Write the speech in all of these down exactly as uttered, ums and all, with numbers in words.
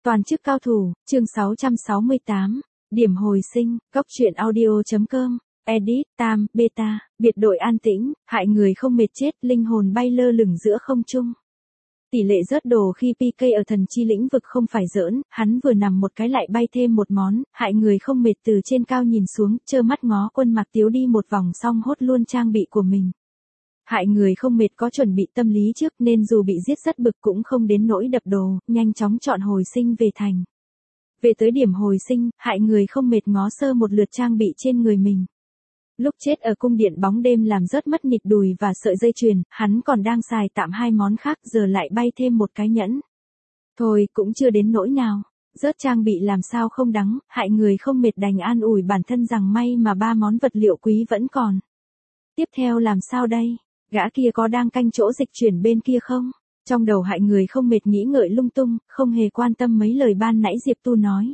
Toàn chức cao thủ, chương sáu trăm sáu mươi tám, điểm hồi sinh, góc truyện audio.com, edit, tam, beta, biệt đội an tĩnh, hại người không mệt chết, linh hồn bay lơ lửng giữa không trung. Tỷ lệ rớt đồ khi pê ca ở thần chi lĩnh vực không phải giỡn, hắn vừa nằm một cái lại bay thêm một món, hại người không mệt từ trên cao nhìn xuống, trơ mắt ngó quân Mạc Tiếu đi một vòng xong hốt luôn trang bị của mình. Hại người không mệt có chuẩn bị tâm lý trước nên dù bị giết rất bực cũng không đến nỗi đập đồ, nhanh chóng chọn hồi sinh về thành. Về tới điểm hồi sinh, hại người không mệt ngó sơ một lượt trang bị trên người mình. Lúc chết ở cung điện bóng đêm làm rớt mất nịt đùi và sợi dây chuyền, hắn còn đang xài tạm hai món khác giờ lại bay thêm một cái nhẫn. Thôi cũng chưa đến nỗi nào, rớt trang bị làm sao không đắng, hại người không mệt đành an ủi bản thân rằng may mà ba món vật liệu quý vẫn còn. Tiếp theo làm sao đây? Gã kia có đang canh chỗ dịch chuyển bên kia không? Trong đầu hại người không mệt nghĩ ngợi lung tung, không hề quan tâm mấy lời ban nãy Diệp Tu nói.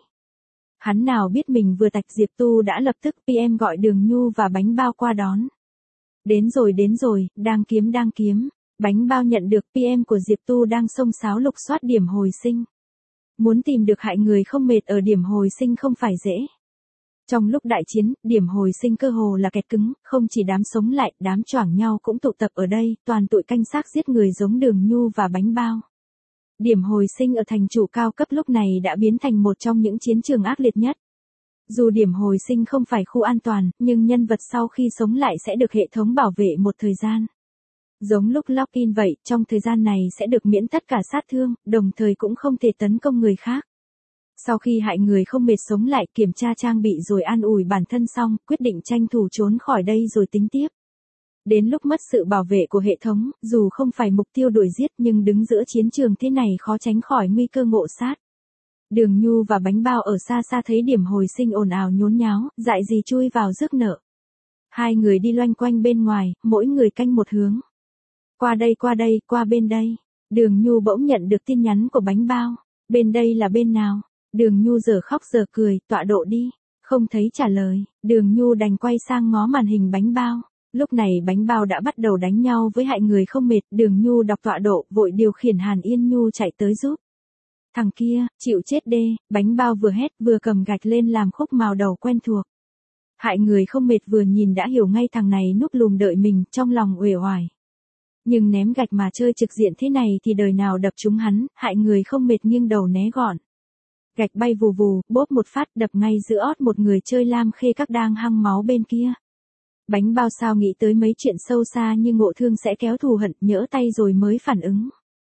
Hắn nào biết mình vừa tạch Diệp Tu đã lập tức pê em gọi Đường Nhu và Bánh Bao qua đón. Đến rồi đến rồi, đang kiếm đang kiếm. Bánh Bao nhận được pê em của Diệp Tu đang xông xáo lục soát điểm hồi sinh. Muốn tìm được hại người không mệt ở điểm hồi sinh không phải dễ. Trong lúc đại chiến, điểm hồi sinh cơ hồ là kẹt cứng, không chỉ đám sống lại, đám choảng nhau cũng tụ tập ở đây, toàn tụi canh xác giết người giống Đường Nhu và Bánh Bao. Điểm hồi sinh ở thành chủ cao cấp lúc này đã biến thành một trong những chiến trường ác liệt nhất. Dù điểm hồi sinh không phải khu an toàn, nhưng nhân vật sau khi sống lại sẽ được hệ thống bảo vệ một thời gian. Giống lúc login vậy, trong thời gian này sẽ được miễn tất cả sát thương, đồng thời cũng không thể tấn công người khác. Sau khi hại người không mệt sống lại, kiểm tra trang bị rồi an ủi bản thân xong, quyết định tranh thủ trốn khỏi đây rồi tính tiếp. Đến lúc mất sự bảo vệ của hệ thống, dù không phải mục tiêu đuổi giết nhưng đứng giữa chiến trường thế này khó tránh khỏi nguy cơ ngộ sát. Đường Nhu và Bánh Bao ở xa xa thấy điểm hồi sinh ồn ào nhốn nháo, dại gì chui vào rước nợ. Hai người đi loanh quanh bên ngoài, mỗi người canh một hướng. Qua đây qua đây, qua bên đây. Đường Nhu bỗng nhận được tin nhắn của Bánh Bao. Bên đây là bên nào? Đường Nhu giờ khóc giờ cười, tọa độ đi. Không thấy trả lời, Đường Nhu đành quay sang ngó màn hình Bánh Bao. Lúc này Bánh Bao đã bắt đầu đánh nhau với hại người không mệt, Đường Nhu đọc tọa độ, vội điều khiển Hàn Yên Nhu chạy tới giúp. Thằng kia, chịu chết đê, Bánh Bao vừa hét vừa cầm gạch lên làm khúc màu đầu quen thuộc. Hại người không mệt vừa nhìn đã hiểu ngay thằng này núp lùm đợi mình, trong lòng uể oải. Nhưng ném gạch mà chơi trực diện thế này thì đời nào đập trúng hắn, hại người không mệt nghiêng đầu né gọn. Gạch bay vù vù, bốp một phát đập ngay giữa ót một người chơi lam khê các đang hăng máu bên kia. Bánh Bao sao nghĩ tới mấy chuyện sâu xa như ngộ thương sẽ kéo thù hận, nhỡ tay rồi mới phản ứng.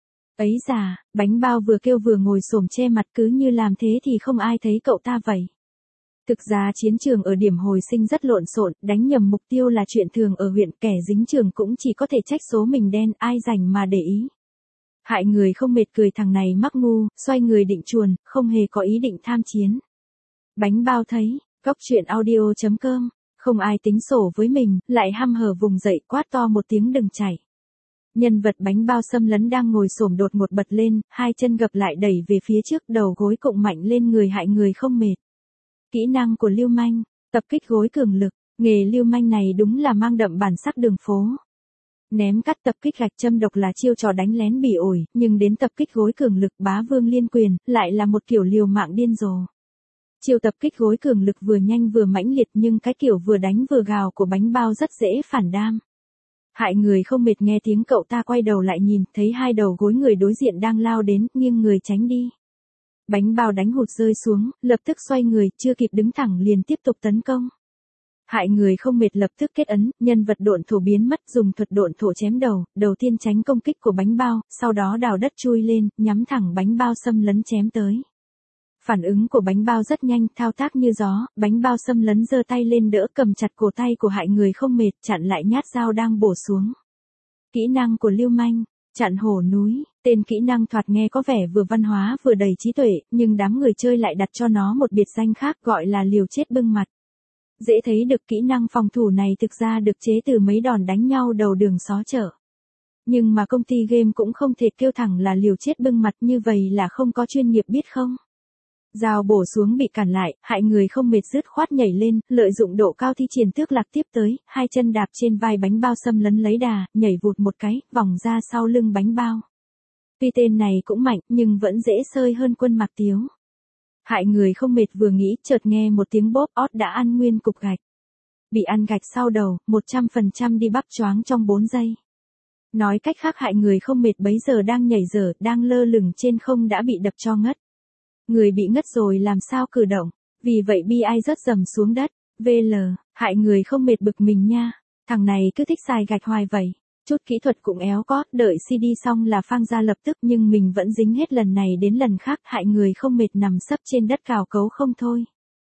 Ấy già, Bánh Bao vừa kêu vừa ngồi xổm che mặt cứ như làm thế thì không ai thấy cậu ta vậy. Thực ra chiến trường ở điểm hồi sinh rất lộn xộn, đánh nhầm mục tiêu là chuyện thường ở huyện, kẻ dính trường cũng chỉ có thể trách số mình đen, ai rảnh mà để ý. Hại người không mệt cười thằng này mắc ngu, xoay người định chuồn, không hề có ý định tham chiến. Bánh Bao thấy, góc truyện audio.com, không ai tính sổ với mình, lại hăm hở vùng dậy quát to một tiếng đừng chạy. Nhân vật Bánh Bao xâm lấn đang ngồi xổm đột ngột bật lên, hai chân gập lại đẩy về phía trước, đầu gối cụng mạnh lên người hại người không mệt. Kỹ năng của lưu manh, tập kích gối cường lực, nghề lưu manh này đúng là mang đậm bản sắc đường phố. Ném cắt tập kích gạch châm độc là chiêu trò đánh lén bỉ ổi, nhưng đến tập kích gối cường lực bá vương liên quyền, lại là một kiểu liều mạng điên rồ. Chiêu tập kích gối cường lực vừa nhanh vừa mãnh liệt nhưng cái kiểu vừa đánh vừa gào của Bánh Bao rất dễ phản đam. Hại người không mệt nghe tiếng cậu ta quay đầu lại nhìn, thấy hai đầu gối người đối diện đang lao đến, nghiêng người tránh đi. Bánh Bao đánh hụt rơi xuống, lập tức xoay người, chưa kịp đứng thẳng liền tiếp tục tấn công. Hại người không mệt lập tức kết ấn, nhân vật độn thổ biến mất, dùng thuật độn thổ chém đầu, đầu tiên tránh công kích của Bánh Bao, sau đó đào đất chui lên, nhắm thẳng Bánh Bao xâm lấn chém tới. Phản ứng của Bánh Bao rất nhanh, thao tác như gió, Bánh Bao xâm lấn giơ tay lên đỡ cầm chặt cổ tay của hại người không mệt, chặn lại nhát dao đang bổ xuống. Kỹ năng của lưu manh, chặn hổ núi, tên kỹ năng thoạt nghe có vẻ vừa văn hóa vừa đầy trí tuệ, nhưng đám người chơi lại đặt cho nó một biệt danh khác gọi là liều chết bưng mặt. Dễ thấy được kỹ năng phòng thủ này thực ra được chế từ mấy đòn đánh nhau đầu đường xó chợ. Nhưng mà công ty game cũng không thể kêu thẳng là liều chết bưng mặt, như vậy là không có chuyên nghiệp biết không? Dao bổ xuống bị cản lại, hại người không mệt dứt khoát nhảy lên, lợi dụng độ cao thi triển tước lạc tiếp tới, hai chân đạp trên vai Bánh Bao xâm lấn lấy đà, nhảy vụt một cái, vòng ra sau lưng Bánh Bao. Tuy tên này cũng mạnh nhưng vẫn dễ sơi hơn Quân Mạc Tiếu. Hại người không mệt vừa nghĩ chợt nghe một tiếng bóp ót đã ăn nguyên cục gạch. Bị ăn gạch sau đầu, một trăm phần trăm đi bắp choáng trong bốn giây. Nói cách khác hại người không mệt bấy giờ đang nhảy dở, đang lơ lửng trên không đã bị đập cho ngất. Người bị ngất rồi làm sao cử động, vì vậy bi ai rớt dầm xuống đất. vê lờ, hại người không mệt bực mình nha, thằng này cứ thích xài gạch hoài vậy. Chút kỹ thuật cũng éo có, đợi xê đê xong là phang ra lập tức nhưng mình vẫn dính hết lần này đến lần khác, hại người không mệt nằm sấp trên đất cào cấu không thôi.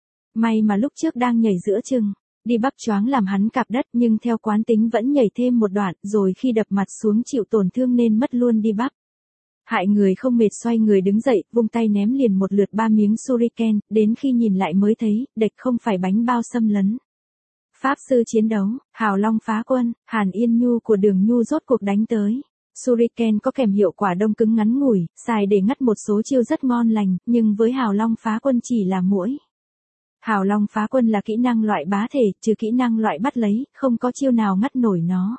May mà lúc trước đang nhảy giữa chừng, đi bắp choáng làm hắn cạp đất nhưng theo quán tính vẫn nhảy thêm một đoạn rồi khi đập mặt xuống chịu tổn thương nên mất luôn đi bắp. Hại người không mệt xoay người đứng dậy, vung tay ném liền một lượt ba miếng shuriken, đến khi nhìn lại mới thấy, địch không phải bánh bao xâm lấn. Pháp sư chiến đấu, Hào Long phá quân, Hàn Yên Nhu của Đường Nhu rốt cuộc đánh tới. Shuriken có kèm hiệu quả đông cứng ngắn ngủi, xài để ngắt một số chiêu rất ngon lành, nhưng với Hào Long phá quân chỉ là muỗi. Hào Long phá quân là kỹ năng loại bá thể, trừ kỹ năng loại bắt lấy, không có chiêu nào ngắt nổi nó.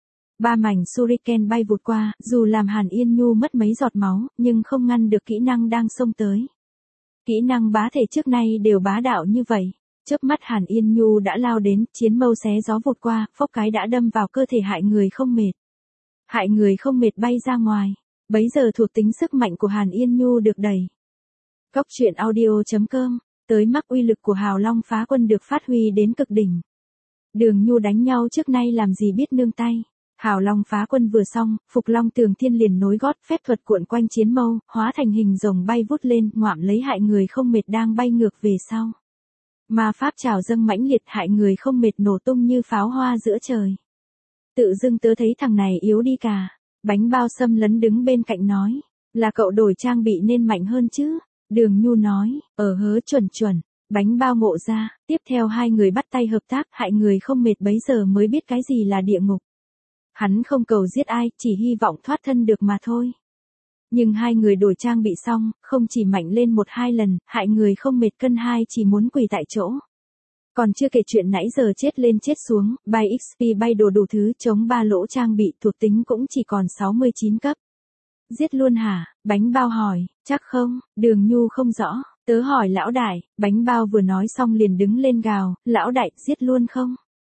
Ba mảnh shuriken bay vụt qua, dù làm Hàn Yên Nhu mất mấy giọt máu, nhưng không ngăn được kỹ năng đang xông tới. Kỹ năng bá thể trước nay đều bá đạo như vậy. Chớp mắt Hàn Yên Nhu đã lao đến, chiến mâu xé gió vụt qua, phốc cái đã đâm vào cơ thể hại người không mệt. Hại người không mệt bay ra ngoài. Bấy giờ thuộc tính sức mạnh của Hàn Yên Nhu được đẩy. Cốc truyện audio chấm com, tới mắc uy lực của Hào Long phá quân được phát huy đến cực đỉnh. Đường Nhu đánh nhau trước nay làm gì biết nương tay. Hào Long phá quân vừa xong, Phục Long Tường Thiên liền nối gót phép thuật cuộn quanh chiến mâu, hóa thành hình rồng bay vút lên, ngoạm lấy hại người không mệt đang bay ngược về sau. Ma pháp trào dâng mãnh liệt hại người không mệt nổ tung như pháo hoa giữa trời. Tự dưng tớ thấy thằng này yếu đi cả. Bánh bao xâm lấn đứng bên cạnh nói. Là cậu đổi trang bị nên mạnh hơn chứ. Đường Nhu nói, ở hớ chuẩn chuẩn. Bánh bao ngộ ra, tiếp theo hai người bắt tay hợp tác hại người không mệt bấy giờ mới biết cái gì là địa ngục. Hắn không cầu giết ai, chỉ hy vọng thoát thân được mà thôi. Nhưng hai người đổi trang bị xong, không chỉ mạnh lên một hai lần, hại người không mệt cân hai chỉ muốn quỳ tại chỗ. Còn chưa kể chuyện nãy giờ chết lên chết xuống, bay ích pê bay đồ đủ thứ chống ba lỗ trang bị thuộc tính cũng chỉ còn sáu mươi chín cấp. Giết luôn hả? Bánh bao hỏi, chắc không, Đường Nhu không rõ, tớ hỏi lão đại, bánh bao vừa nói xong liền đứng lên gào, lão đại, giết luôn không?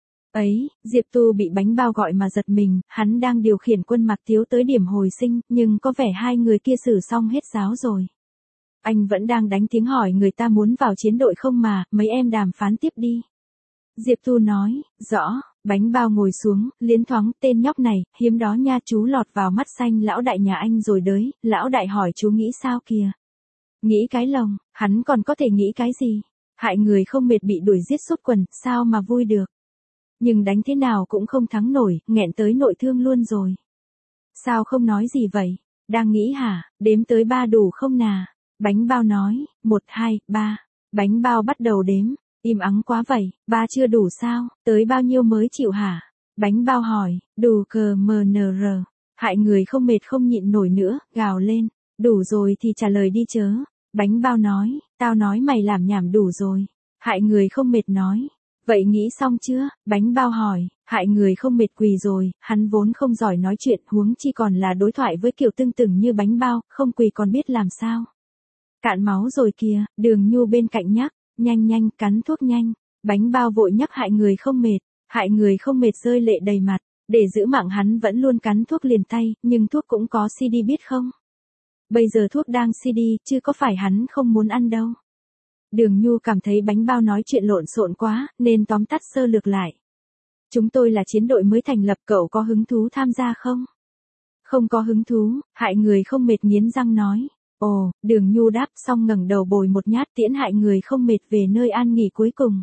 Ấy, Diệp Tu bị bánh bao gọi mà giật mình, hắn đang điều khiển Quân Mạc Tiếu tới điểm hồi sinh, nhưng có vẻ hai người kia xử xong hết giáo rồi. Anh vẫn đang đánh tiếng hỏi người ta muốn vào chiến đội không mà, mấy em đàm phán tiếp đi. Diệp Tu nói, rõ, bánh bao ngồi xuống, liến thoáng, tên nhóc này, hiếm đó nha chú lọt vào mắt xanh lão đại nhà anh rồi đấy, lão đại hỏi chú nghĩ sao kìa. Nghĩ cái lồng, hắn còn có thể nghĩ cái gì, hại người không mệt bị đuổi giết sút quần, sao mà vui được. Nhưng đánh thế nào cũng không thắng nổi, nghẹn tới nội thương luôn rồi. Sao không nói gì vậy, đang nghĩ hả, đếm tới ba đủ không nà. Bánh bao nói, một, hai, ba. Bánh bao bắt đầu đếm, im ắng quá vậy, ba chưa đủ sao, tới bao nhiêu mới chịu hả? Bánh bao hỏi, đủ cờ mờ nờ rờ. Hại người không mệt không nhịn nổi nữa, gào lên, đủ rồi thì trả lời đi chớ. Bánh bao nói, tao nói mày làm nhảm đủ rồi. Hại người không mệt nói, vậy nghĩ xong chưa? Bánh bao hỏi, hại người không mệt quỳ rồi, hắn vốn không giỏi nói chuyện huống chi còn là đối thoại với kiểu tương từng như bánh bao, không quỳ còn biết làm sao. Cạn máu rồi kìa, Đường Nhu bên cạnh nhắc, nhanh nhanh, cắn thuốc nhanh. Bánh bao vội nhắc hại người không mệt, hại người không mệt rơi lệ đầy mặt, để giữ mạng hắn vẫn luôn cắn thuốc liền tay, nhưng thuốc cũng có xê đê biết không? Bây giờ thuốc đang xê đê, chứ có phải hắn không muốn ăn đâu. Đường Nhu cảm thấy bánh bao nói chuyện lộn xộn quá, nên tóm tắt sơ lược lại. Chúng tôi là chiến đội mới thành lập, cậu có hứng thú tham gia không? Không có hứng thú, hại người không mệt nghiến răng nói. Ồ, Đường Nhu đáp xong ngẩng đầu bồi một nhát tiễn hại người không mệt về nơi an nghỉ cuối cùng.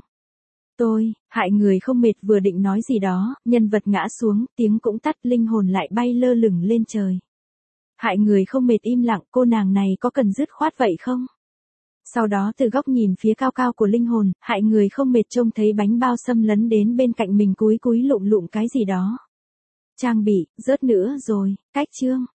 Tôi, hại người không mệt vừa định nói gì đó, nhân vật ngã xuống, tiếng cũng tắt, linh hồn lại bay lơ lửng lên trời. Hại người không mệt im lặng, cô nàng này có cần dứt khoát vậy không? Sau đó từ góc nhìn phía cao cao của linh hồn, hại người không mệt trông thấy bánh bao xâm lấn đến bên cạnh mình cúi cúi lụm lụm cái gì đó. Trang bị, rớt nữa rồi, cách chương.